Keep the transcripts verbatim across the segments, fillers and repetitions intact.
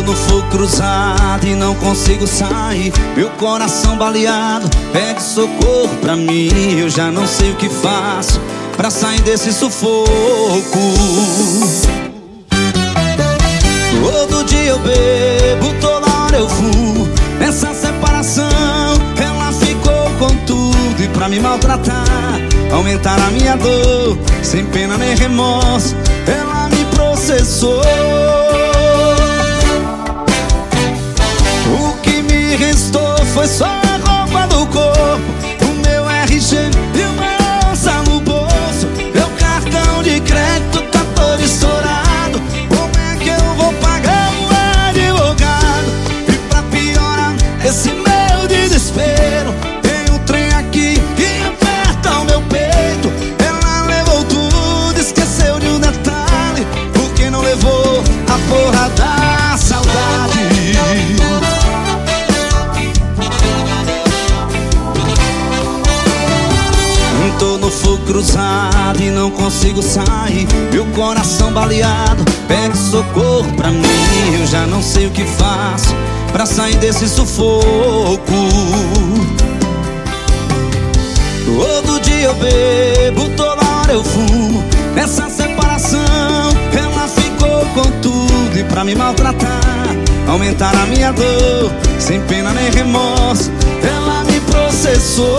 no fogo cruzado e não consigo sair. Meu coração baleado pede socorro pra mim. Eu já não sei o que faço pra sair desse sufoco. Todo dia eu bebo, toda hora eu fumo. Nessa separação ela ficou com tudo e pra me maltratar, aumentar a minha dor, sem pena nem remorso, ela me processou. O que me restou foi só a roupa do corpo, o meu R G e uma onça no bolso. Meu cartão de crédito tá todo estourado. Como é que eu vou pagar um advogado? E pra piorar esse meu desespero, tem um trem aqui que aperta o meu peito. Ela levou tudo, esqueceu de um detalhe, porque não levou a porra da saudade. Tô no fogo cruzado e não consigo sair. Meu coração baleado pede socorro pra mim. Eu já não sei o que faço pra sair desse sufoco. Todo dia eu bebo, toda hora eu fumo. Nessa separação ela ficou com tudo e pra me maltratar, aumentar a minha dor, sem pena nem remorso, ela me processou.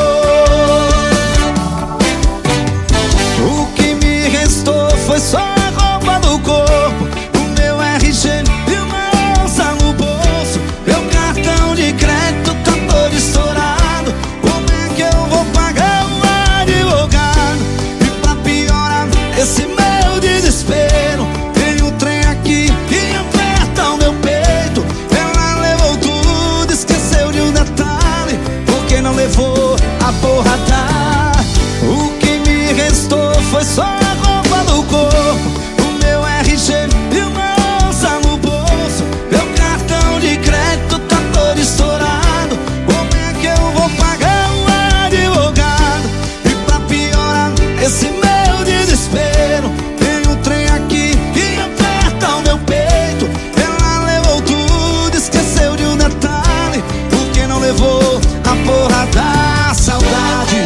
O que me restou foi só a roupa do corpo, o meu R G e uma onça no bolso. Meu cartão de crédito tá todo estourado. Como é que eu vou pagar um advogado? E pra piorar esse meu desespero, tem um trem aqui que aperta o meu peito. Ela levou tudo, esqueceu de um detalhe, porque não levou a porra da... O que me restou foi só a roupa do corpo, o meu R G e uma onça no bolso. Meu cartão de crédito tá todo estourado. Como é que eu vou pagar um advogado? E pra piorar esse meu desespero, tem um trem aqui que aperta o meu peito. Ela levou tudo, esqueceu de um detalhe, porque não levou a porra da saudade.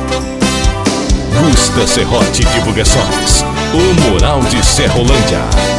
Gusta Serrote Divulgações, o Moral de Serrolândia.